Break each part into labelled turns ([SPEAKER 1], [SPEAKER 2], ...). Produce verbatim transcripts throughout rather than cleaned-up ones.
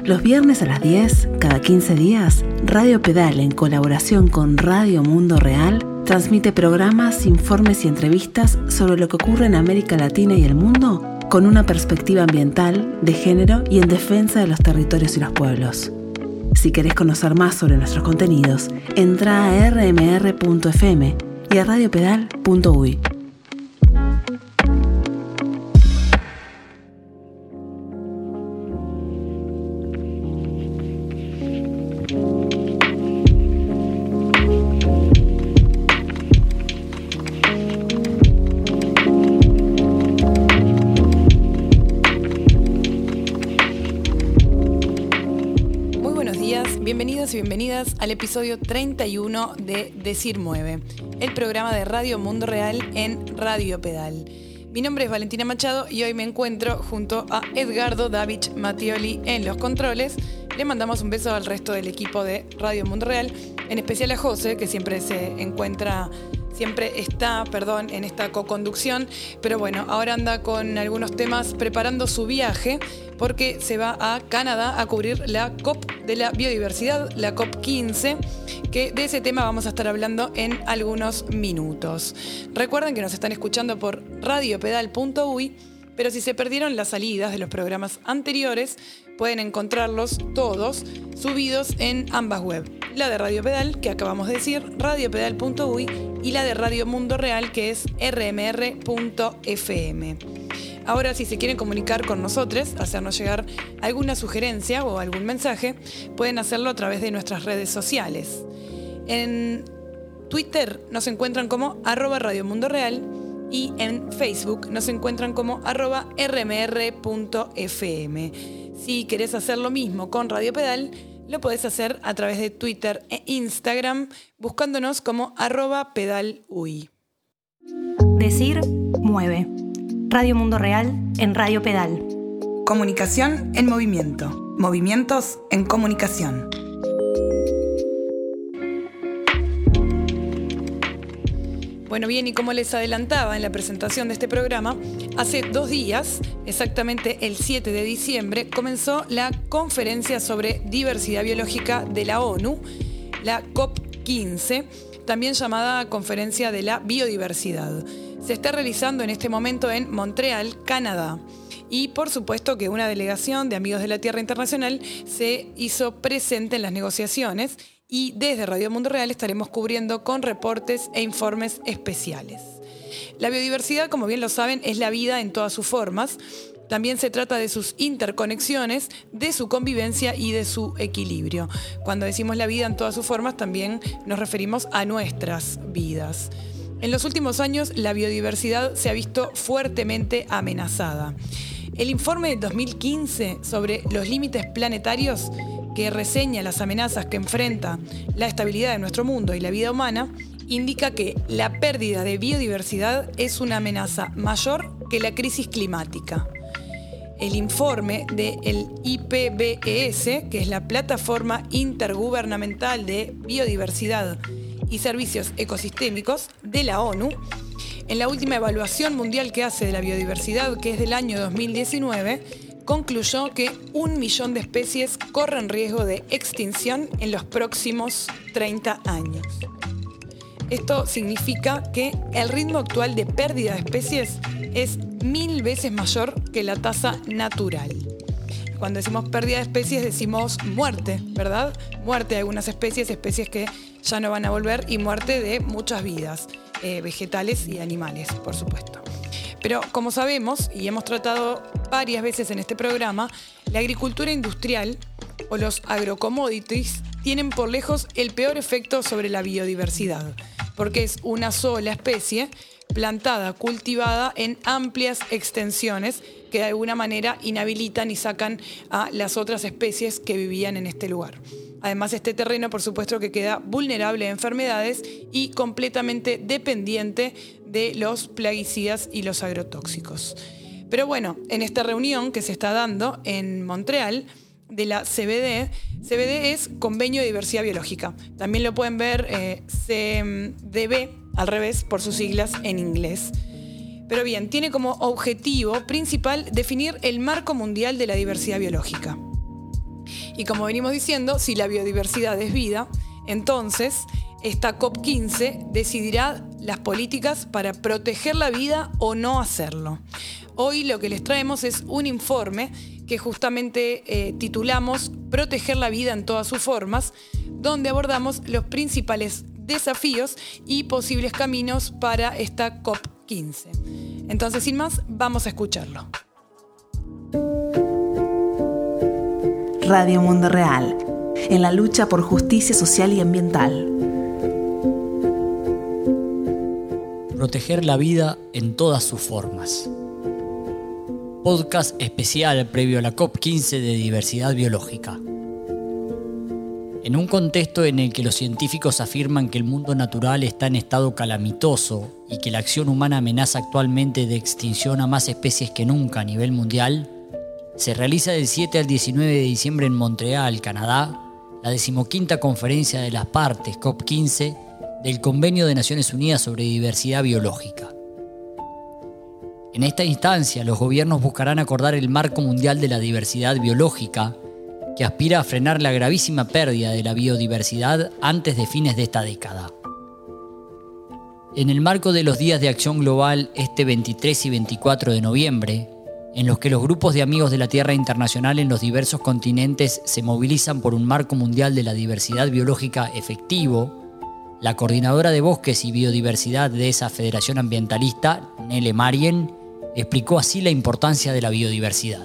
[SPEAKER 1] Los viernes a las diez, cada quince días, Radio Pedal, en colaboración con Radio Mundo Real, transmite programas, informes y entrevistas sobre lo que ocurre en América Latina y el mundo con una perspectiva ambiental, de género y en defensa de los territorios y los pueblos. Si querés conocer más sobre nuestros contenidos, entra a erre eme erre punto efe eme y a radio pedal punto uy.
[SPEAKER 2] Bienvenidos y bienvenidas al episodio treinta y uno de Decir Mueve, el programa de Radio Mundo Real en Radio Pedal. Mi nombre es Valentina Machado y hoy me encuentro junto a Edgardo David Mattioli en los controles. Le mandamos un beso al resto del equipo de Radio Mundo Real, en especial a José, que siempre se encuentra, siempre está, perdón, en esta coconducción, pero bueno, ahora anda con algunos temas preparando su viaje, porque se va a Canadá a cubrir la COP de la biodiversidad, la COP quince, que de ese tema vamos a estar hablando en algunos minutos. Recuerden que nos están escuchando por radio pedal punto uy, pero si se perdieron las salidas de los programas anteriores, pueden encontrarlos todos subidos en ambas web. La de Radio Pedal, que acabamos de decir, radio pedal punto uy, y la de Radio Mundo Real, que es erre eme erre punto efe eme. Ahora, si se quieren comunicar con nosotros, hacernos llegar alguna sugerencia o algún mensaje, pueden hacerlo a través de nuestras redes sociales. En Twitter nos encuentran como arroba Radio Mundo Real y en Facebook nos encuentran como arroba erre eme erre punto efe eme. Si querés hacer lo mismo con Radio Pedal, lo podés hacer a través de Twitter e Instagram buscándonos como arroba pedalui.
[SPEAKER 3] Decir Mueve. Radio Mundo Real en Radio Pedal.
[SPEAKER 2] Comunicación en movimiento. Movimientos en comunicación. Bueno, bien, y como les adelantaba en la presentación de este programa, hace dos días, exactamente el siete de diciembre, comenzó la Conferencia sobre Diversidad Biológica de la ONU, la COP quince, también llamada Conferencia de la Biodiversidad. Se está realizando en este momento en Montreal, Canadá. Y por supuesto que una delegación de Amigos de la Tierra Internacional se hizo presente en las negociaciones y desde Radio Mundo Real estaremos cubriendo con reportes e informes especiales. La biodiversidad, como bien lo saben, es la vida en todas sus formas. También se trata de sus interconexiones, de su convivencia y de su equilibrio. Cuando decimos la vida en todas sus formas, también nos referimos a nuestras vidas. En los últimos años, la biodiversidad se ha visto fuertemente amenazada. El informe de dos mil quince sobre los límites planetarios, que reseña las amenazas que enfrenta la estabilidad de nuestro mundo y la vida humana, indica que la pérdida de biodiversidad es una amenaza mayor que la crisis climática. El informe del I P B E S, que es la Plataforma Intergubernamental de Biodiversidad y Servicios Ecosistémicos de la ONU, en la última evaluación mundial que hace de la biodiversidad, que es del año dos mil diecinueve, concluyó que un millón de especies corren riesgo de extinción en los próximos treinta años. Esto significa que el ritmo actual de pérdida de especies es mil veces mayor que la tasa natural. Cuando decimos pérdida de especies decimos muerte, ¿verdad? Muerte de algunas especies, especies que ya no van a volver, y muerte de muchas vidas, eh, vegetales y animales, por supuesto. Pero como sabemos, y hemos tratado varias veces en este programa, la agricultura industrial o los agrocommodities tienen por lejos el peor efecto sobre la biodiversidad, porque es una sola especie plantada, cultivada en amplias extensiones que de alguna manera inhabilitan y sacan a las otras especies que vivían en este lugar. Además, este terreno, por supuesto, que queda vulnerable a enfermedades y completamente dependiente de los plaguicidas y los agrotóxicos. Pero bueno, en esta reunión que se está dando en Montreal de la C B D, C B D es Convenio de Diversidad Biológica. También lo pueden ver eh, C D B, al revés, por sus siglas en inglés. Pero bien, tiene como objetivo principal definir el marco mundial de la diversidad biológica. Y como venimos diciendo, si la biodiversidad es vida, entonces esta COP quince decidirá las políticas para proteger la vida o no hacerlo. Hoy lo que les traemos es un informe que justamente eh, titulamos Proteger la vida en todas sus formas, donde abordamos los principales desafíos y posibles caminos para esta COP quince. Entonces, sin más, vamos a escucharlo.
[SPEAKER 1] Radio Mundo Real, en la lucha por justicia social y ambiental.
[SPEAKER 4] Proteger la vida en todas sus formas. Podcast especial previo a la COP quince de diversidad biológica. En un contexto en el que los científicos afirman que el mundo natural está en estado calamitoso y que la acción humana amenaza actualmente de extinción a más especies que nunca a nivel mundial, se realiza del siete al diecinueve de diciembre en Montreal, Canadá, la decimoquinta conferencia de las partes COP quince del Convenio de Naciones Unidas sobre Diversidad Biológica. En esta instancia, los gobiernos buscarán acordar el Marco Mundial de la Diversidad Biológica, que aspira a frenar la gravísima pérdida de la biodiversidad antes de fines de esta década. En el marco de los Días de Acción Global este veintitrés y veinticuatro de noviembre, en los que los grupos de amigos de la Tierra Internacional en los diversos continentes se movilizan por un Marco Mundial de la Diversidad Biológica efectivo, la coordinadora de Bosques y Biodiversidad de esa Federación Ambientalista, Nele Marien, explicó así la importancia de la biodiversidad.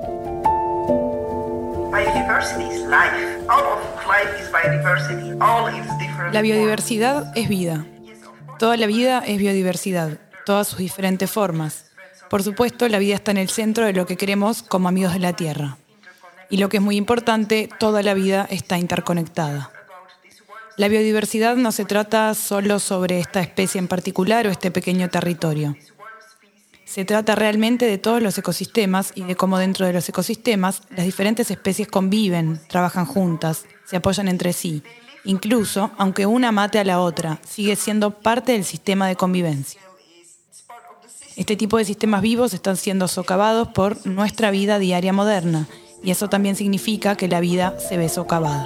[SPEAKER 2] La biodiversidad es vida. Toda la vida es biodiversidad, todas sus diferentes formas. Por supuesto, la vida está en el centro de lo que queremos como amigos de la Tierra. Y lo que es muy importante, toda la vida está interconectada. La biodiversidad no se trata solo sobre esta especie en particular o este pequeño territorio. Se trata realmente de todos los ecosistemas y de cómo dentro de los ecosistemas las diferentes especies conviven, trabajan juntas, se apoyan entre sí. Incluso, aunque una mate a la otra, sigue siendo parte del sistema de convivencia. Este tipo de sistemas vivos están siendo socavados por nuestra vida diaria moderna, y eso también significa que la vida se ve socavada.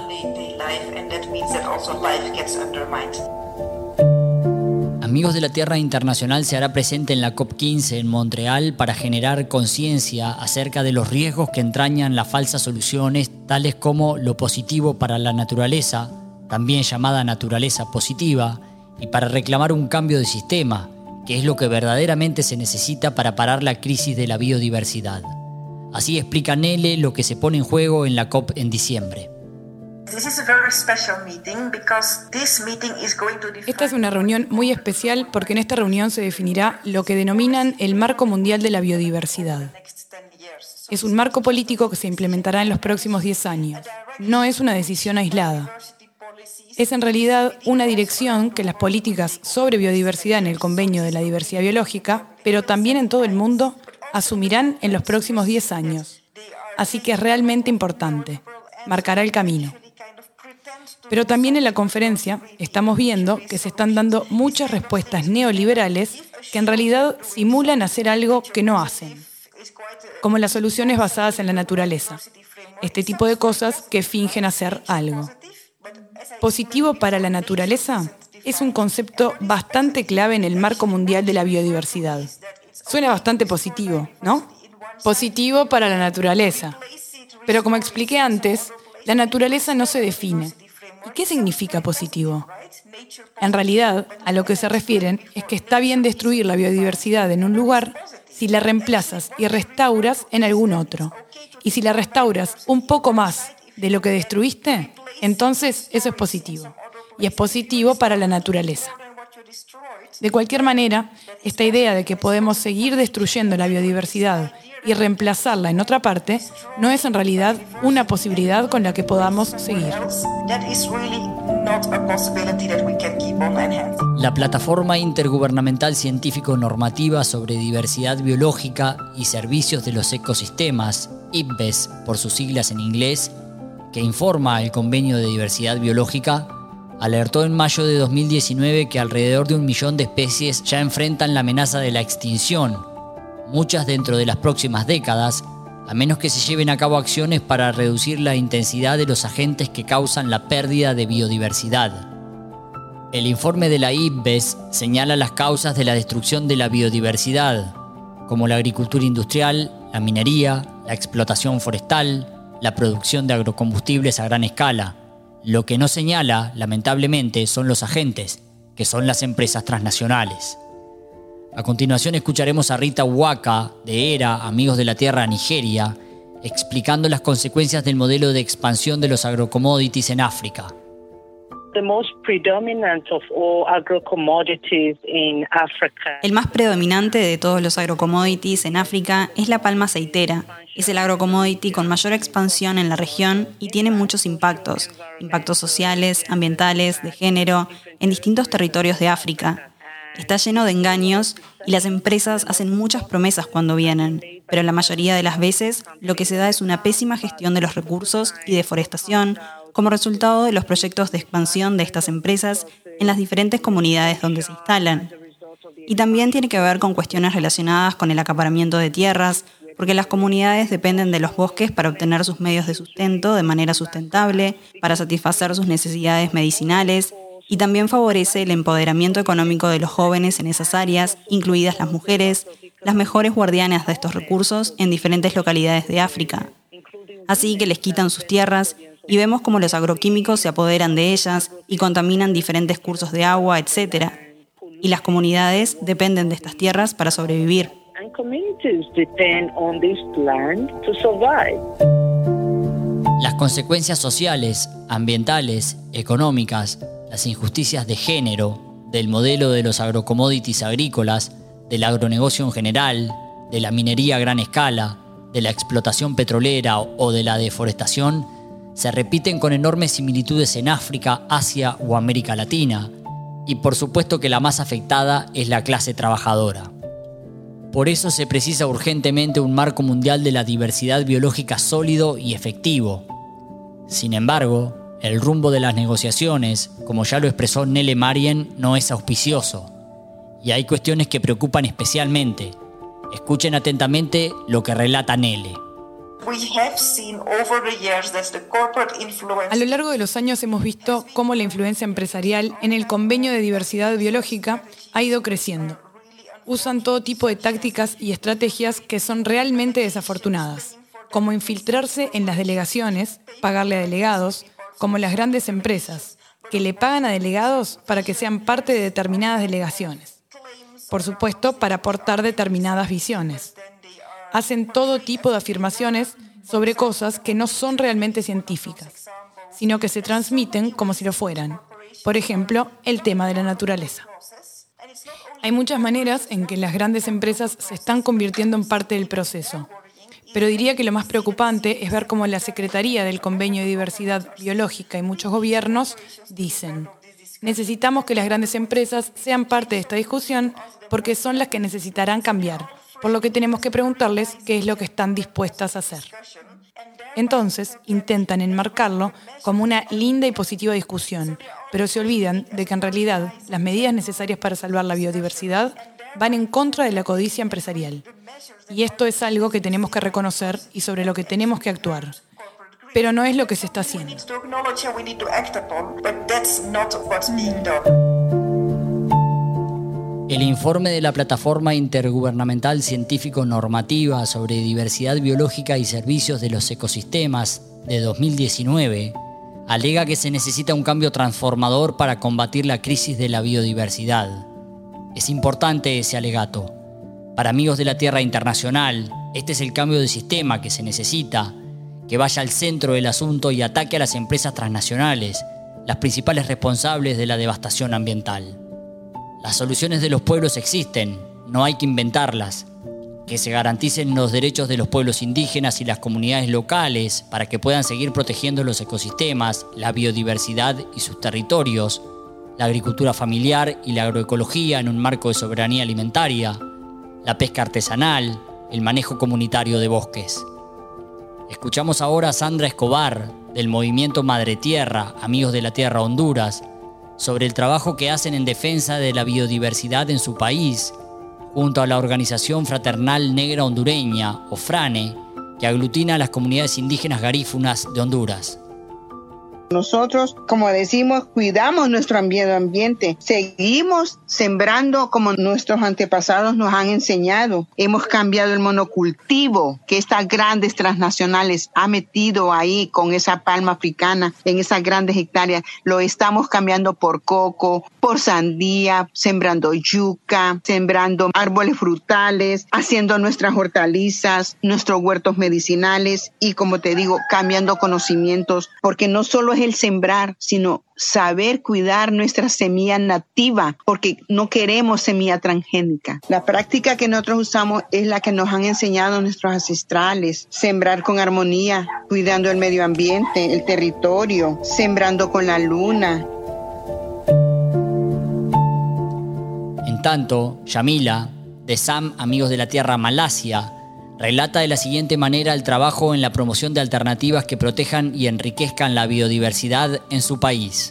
[SPEAKER 4] Amigos de la Tierra Internacional se hará presente en la COP quince en Montreal para generar conciencia acerca de los riesgos que entrañan las falsas soluciones, tales como lo positivo para la naturaleza, también llamada naturaleza positiva, y para reclamar un cambio de sistema, que es lo que verdaderamente se necesita para parar la crisis de la biodiversidad. Así explica Nele lo que se pone en juego en la COP en diciembre.
[SPEAKER 2] Esta es una reunión muy especial porque en esta reunión se definirá lo que denominan el Marco Mundial de la Biodiversidad. Es un marco político que se implementará en los próximos diez años. No es una decisión aislada. Es en realidad una dirección que las políticas sobre biodiversidad en el Convenio de la Diversidad Biológica, pero también en todo el mundo, asumirán en los próximos diez años. Así que es realmente importante. Marcará el camino. Pero también en la conferencia estamos viendo que se están dando muchas respuestas neoliberales que en realidad simulan hacer algo que no hacen, como las soluciones basadas en la naturaleza, este tipo de cosas que fingen hacer algo. Positivo para la naturaleza es un concepto bastante clave en el Marco Mundial de la Biodiversidad. Suena bastante positivo, ¿no? Positivo para la naturaleza. Pero como expliqué antes, la naturaleza no se define. ¿Y qué significa positivo? En realidad, a lo que se refieren es que está bien destruir la biodiversidad en un lugar si la reemplazas y restauras en algún otro. Y si la restauras un poco más de lo que destruiste, entonces eso es positivo. Y es positivo para la naturaleza. De cualquier manera, esta idea de que podemos seguir destruyendo la biodiversidad y reemplazarla en otra parte, no es en realidad una posibilidad con la que podamos seguir.
[SPEAKER 4] La Plataforma Intergubernamental Científico-Normativa sobre Diversidad Biológica y Servicios de los Ecosistemas, I P B E S por sus siglas en inglés, que informa el Convenio de Diversidad Biológica, alertó en mayo de dos mil diecinueve que alrededor de un millón de especies ya enfrentan la amenaza de la extinción, muchas dentro de las próximas décadas, a menos que se lleven a cabo acciones para reducir la intensidad de los agentes que causan la pérdida de biodiversidad. El informe de la I P B E S señala las causas de la destrucción de la biodiversidad, como la agricultura industrial, la minería, la explotación forestal, la producción de agrocombustibles a gran escala. Lo que no señala, lamentablemente, son los agentes, que son las empresas transnacionales. A continuación escucharemos a Rita Waka, de ERA, Amigos de la Tierra, Nigeria, explicando las consecuencias del modelo de expansión de los agrocommodities en África.
[SPEAKER 5] The most predominant of all agrocommodities in Africa.
[SPEAKER 3] El más predominante de todos los agrocommodities en África es la palma aceitera. Es el agrocommodity con mayor expansión en la región y tiene muchos impactos, impactos sociales, ambientales, de género, en distintos territorios de África. Está lleno de engaños y las empresas hacen muchas promesas cuando vienen, pero la mayoría de las veces lo que se da es una pésima gestión de los recursos y deforestación como resultado de los proyectos de expansión de estas empresas en las diferentes comunidades donde se instalan. Y también tiene que ver con cuestiones relacionadas con el acaparamiento de tierras, porque las comunidades dependen de los bosques para obtener sus medios de sustento de manera sustentable, para satisfacer sus necesidades medicinales, y también favorece el empoderamiento económico de los jóvenes en esas áreas, incluidas las mujeres, las mejores guardianas de estos recursos en diferentes localidades de África. Así que les quitan sus tierras y vemos cómo los agroquímicos se apoderan de ellas y contaminan diferentes cursos de agua, etcétera. Y las comunidades dependen de estas tierras para sobrevivir.
[SPEAKER 5] And communities depend on this land to survive.
[SPEAKER 4] Las consecuencias sociales, ambientales, económicas, las injusticias de género, del modelo de los agrocommodities agrícolas, del agronegocio en general, de la minería a gran escala, de la explotación petrolera o de la deforestación, se repiten con enormes similitudes en África, Asia o América Latina, y por supuesto que la más afectada es la clase trabajadora. Por eso se precisa urgentemente un marco mundial de la diversidad biológica sólido y efectivo. Sin embargo, el rumbo de las negociaciones, como ya lo expresó Nele Marien, no es auspicioso, y hay cuestiones que preocupan especialmente. Escuchen atentamente lo que relata Nele.
[SPEAKER 2] A lo largo de los años hemos visto cómo la influencia empresarial en el convenio de diversidad biológica ha ido creciendo. Usan todo tipo de tácticas y estrategias que son realmente desafortunadas, como infiltrarse en las delegaciones, pagarle a delegados, como las grandes empresas, que le pagan a delegados para que sean parte de determinadas delegaciones. Por supuesto, para aportar determinadas visiones. Hacen todo tipo de afirmaciones sobre cosas que no son realmente científicas, sino que se transmiten como si lo fueran. Por ejemplo, el tema de la naturaleza. Hay muchas maneras en que las grandes empresas se están convirtiendo en parte del proceso, pero diría que lo más preocupante es ver cómo la Secretaría del Convenio de Diversidad Biológica y muchos gobiernos dicen: necesitamos que las grandes empresas sean parte de esta discusión porque son las que necesitarán cambiar, por lo que tenemos que preguntarles qué es lo que están dispuestas a hacer. Entonces, intentan enmarcarlo como una linda y positiva discusión, pero se olvidan de que en realidad las medidas necesarias para salvar la biodiversidad van en contra de la codicia empresarial. Y esto es algo que tenemos que reconocer y sobre lo que tenemos que actuar. Pero no es lo que se está haciendo.
[SPEAKER 4] El informe de la Plataforma Intergubernamental Científico-Normativa sobre Diversidad Biológica y Servicios de los Ecosistemas de dos mil diecinueve alega que se necesita un cambio transformador para combatir la crisis de la biodiversidad. Es importante ese alegato. Para Amigos de la Tierra Internacional, este es el cambio de sistema que se necesita, que vaya al centro del asunto y ataque a las empresas transnacionales, las principales responsables de la devastación ambiental. Las soluciones de los pueblos existen, no hay que inventarlas. Que se garanticen los derechos de los pueblos indígenas y las comunidades locales para que puedan seguir protegiendo los ecosistemas, la biodiversidad y sus territorios, la agricultura familiar y la agroecología en un marco de soberanía alimentaria, la pesca artesanal, el manejo comunitario de bosques. Escuchamos ahora a Sandra Escobar, del movimiento Madre Tierra, Amigos de la Tierra Honduras, sobre el trabajo que hacen en defensa de la biodiversidad en su país, junto a la Organización Fraternal Negra Hondureña, o FRANE, que aglutina a las comunidades indígenas garífunas de Honduras.
[SPEAKER 6] Nosotros, como decimos, cuidamos nuestro medio ambiente. Seguimos sembrando como nuestros antepasados nos han enseñado. Hemos cambiado el monocultivo que estas grandes transnacionales han metido ahí con esa palma africana en esas grandes hectáreas. Lo estamos cambiando por coco, por sandía, sembrando yuca, sembrando árboles frutales, haciendo nuestras hortalizas, nuestros huertos medicinales y, como te digo, cambiando conocimientos, porque no solo es el sembrar, sino saber cuidar nuestra semilla nativa, porque no queremos semilla transgénica. La práctica que nosotros usamos es la que nos han enseñado nuestros ancestrales: sembrar con armonía, cuidando el medio ambiente, el territorio, sembrando con la luna.
[SPEAKER 4] En tanto, Yamila, de S A M Amigos de la Tierra Malasia, relata de la siguiente manera el trabajo en la promoción de alternativas que protejan y enriquezcan la biodiversidad en su país.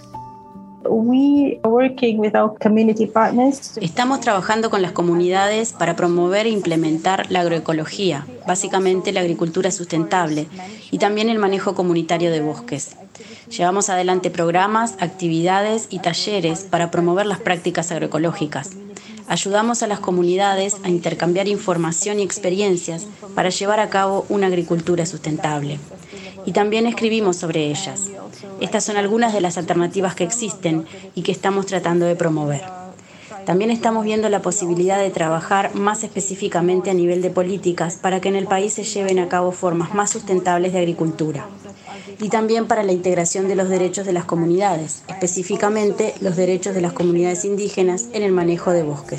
[SPEAKER 7] Estamos trabajando con las comunidades para promover e implementar la agroecología, básicamente la agricultura sustentable, y también el manejo comunitario de bosques. Llevamos adelante programas, actividades y talleres para promover las prácticas agroecológicas. Ayudamos a las comunidades a intercambiar información y experiencias para llevar a cabo una agricultura sustentable. Y también escribimos sobre ellas. Estas son algunas de las alternativas que existen y que estamos tratando de promover. También estamos viendo la posibilidad de trabajar más específicamente a nivel de políticas para que en el país se lleven a cabo formas más sustentables de agricultura. Y también para la integración de los derechos de las comunidades, específicamente los derechos de las comunidades indígenas en el manejo de bosques.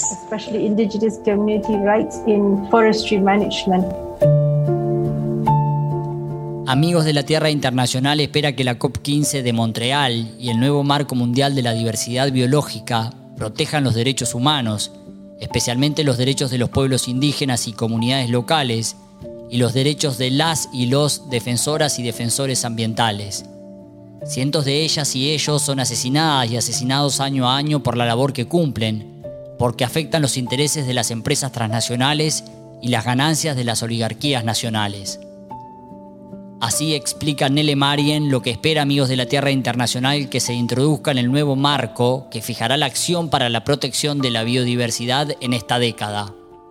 [SPEAKER 4] Amigos de la Tierra Internacional espera que la COP quince de Montreal y el nuevo Marco Mundial de la Diversidad Biológica protejan los derechos humanos, especialmente los derechos de los pueblos indígenas y comunidades locales, y los derechos de las y los defensoras y defensores ambientales. Cientos de ellas y ellos son asesinadas y asesinados año a año por la labor que cumplen, porque afectan los intereses de las empresas transnacionales y las ganancias de las oligarquías nacionales. Así explica Nele Marien lo que espera Amigos de la Tierra Internacional que se introduzca en el nuevo marco que fijará la acción para la protección de la biodiversidad en esta década.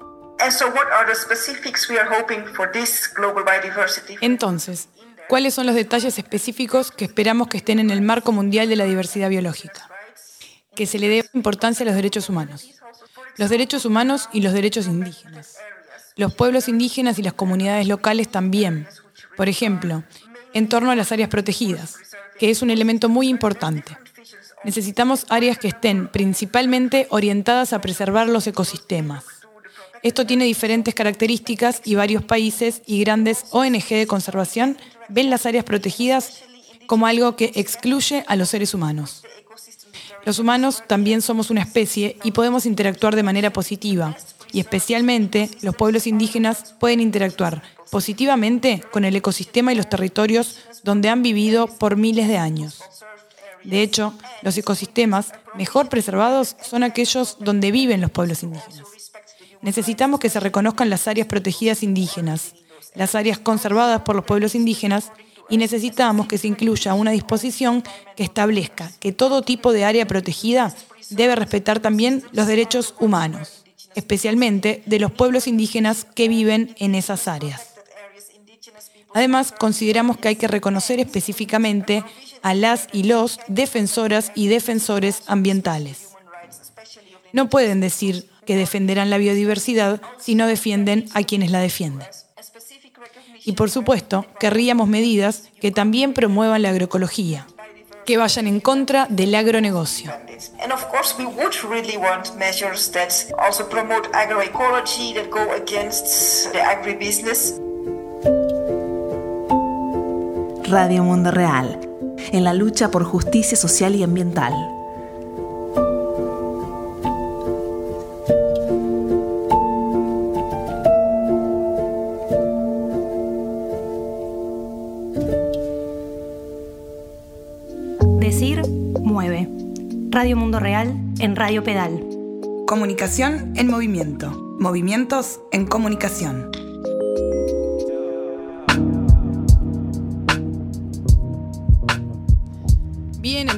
[SPEAKER 2] Entonces, ¿cuáles son los detalles específicos que esperamos que estén en el Marco Mundial de la Diversidad Biológica? Que se le dé importancia a los derechos humanos. Los derechos humanos y los derechos indígenas. Los pueblos indígenas y las comunidades locales también. Por ejemplo, en torno a las áreas protegidas, que es un elemento muy importante. Necesitamos áreas que estén principalmente orientadas a preservar los ecosistemas. Esto tiene diferentes características y varios países y grandes O N Ge de conservación ven las áreas protegidas como algo que excluye a los seres humanos. Los humanos también somos una especie y podemos interactuar de manera positiva, y especialmente los pueblos indígenas pueden interactuar positivamente con el ecosistema y los territorios donde han vivido por miles de años. De hecho, los ecosistemas mejor preservados son aquellos donde viven los pueblos indígenas. Necesitamos que se reconozcan las áreas protegidas indígenas, las áreas conservadas por los pueblos indígenas, y necesitamos que se incluya una disposición que establezca que todo tipo de área protegida debe respetar también los derechos humanos, especialmente de los pueblos indígenas que viven en esas áreas. Además, consideramos que hay que reconocer específicamente a las y los defensoras y defensores ambientales. No pueden decir que defenderán la biodiversidad si no defienden a quienes la defienden. Y por supuesto, querríamos medidas que también promuevan la agroecología, que vayan en contra del agronegocio.
[SPEAKER 8] And of course, we would really want measures that also promote agroecology, that go against the agribusiness.
[SPEAKER 1] Radio Mundo Real, en la lucha por justicia social y ambiental.
[SPEAKER 9] Decir mueve. Radio Mundo Real en Radio Pedal.
[SPEAKER 2] Comunicación en movimiento. Movimientos en comunicación.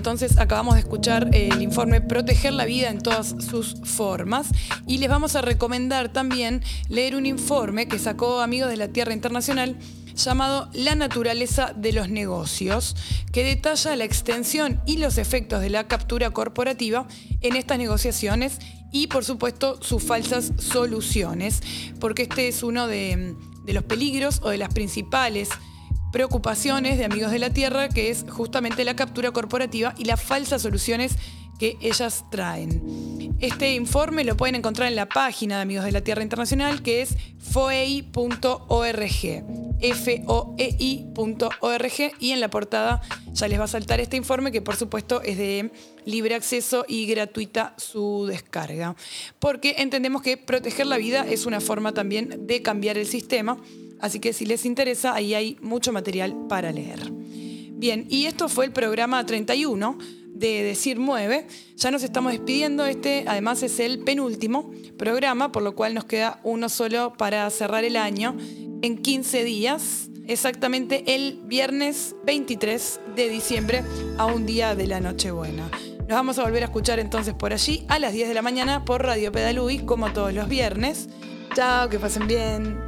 [SPEAKER 2] entonces acabamos de escuchar el informe Proteger la vida en todas sus formas y les vamos a recomendar también leer un informe que sacó Amigos de la Tierra Internacional llamado La naturaleza de los negocios, que detalla la extensión y los efectos de la captura corporativa en estas negociaciones y, por supuesto, sus falsas soluciones, porque este es uno de, de los peligros o de las principales preocupaciones de Amigos de la Tierra, que es justamente la captura corporativa y las falsas soluciones que ellas traen. Este informe lo pueden encontrar en la página de Amigos de la Tierra Internacional, que es foei punto org, F O E I punto org, y en la portada ya les va a saltar este informe, que por supuesto es de libre acceso y gratuita su descarga, porque entendemos que proteger la vida es una forma también de cambiar el sistema, así que si les interesa, ahí hay mucho material para leer. Bien, y esto fue el programa treinta y uno de Decir Mueve. Ya nos estamos despidiendo. Este además es el penúltimo programa, por lo cual nos queda uno solo para cerrar el año en quince días, exactamente el viernes veintitrés de diciembre, a un día de la Nochebuena. Nos vamos a volver a escuchar entonces por allí a las diez de la mañana por Radio Pedalui, como todos los viernes. Chao, que pasen bien.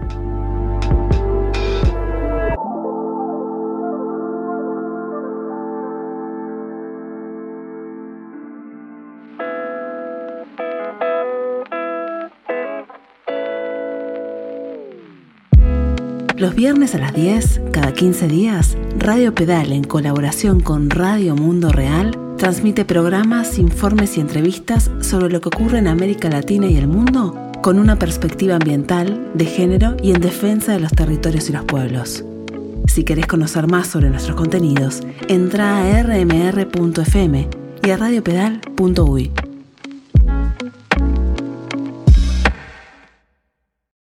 [SPEAKER 1] Los viernes a las diez, cada quince días, Radio Pedal, en colaboración con Radio Mundo Real, transmite programas, informes y entrevistas sobre lo que ocurre en América Latina y el mundo, con una perspectiva ambiental, de género y en defensa de los territorios y los pueblos. Si querés conocer más sobre nuestros contenidos, entra a erre eme erre punto efe eme y a radio pedal punto uy.